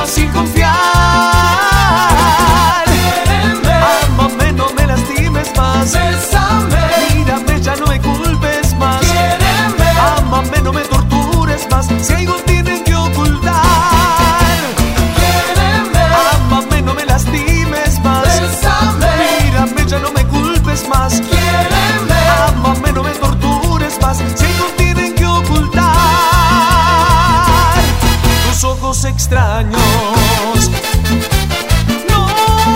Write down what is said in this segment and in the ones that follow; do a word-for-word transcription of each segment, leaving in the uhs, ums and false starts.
amas sin confiar. Ámame, no me lastimes más. Bésame, Mírame, ya no me culpes más. quiéreme, Ámame, no me tortures más. Si algo tienen que ocultar. quiéreme, Ámame, no me lastimes más. bésame, Mírame, ya no me culpes más. quiéreme, Ámame, no me tortures más. Si algo tienen que ocultar. Tus ojos extraños. No.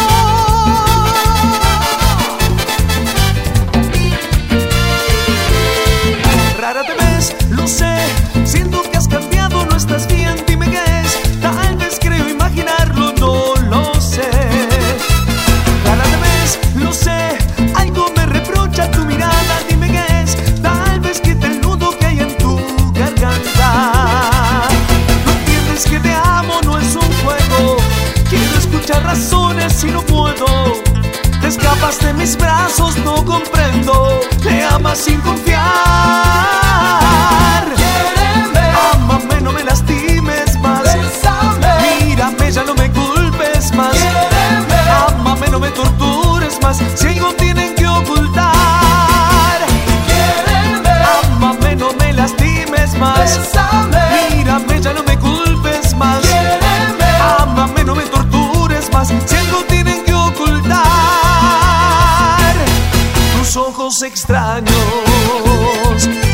Rara te ves, lo sé. Siento que has cambiado, no estás bien. Dime qué es. Tal vez creo imaginarlo, no lo sé. Rara te ves, lo sé. Algo me reprocha tu mirada. Dime qué es. Tal vez quita el nudo que hay en tu garganta. No entiendes que te amo, no es un juego. Quiero escuchar razones y no puedo. Te escapas de mis brazos, no comprendo. Te amas sin confiar. quiéreme, Ámame, no me lastimes más. bésame, Mírame, ya no me culpes más. quiéreme, Ámame, no me tortures más. Si algo tienen que ocultar. quiéreme, Ámame, no me lastimes más. bésame, Mírame, ya no me culpes más. quiéreme, Ámame, no me tortures más. Si algo tienen que ocultar. Tus ojos extraños.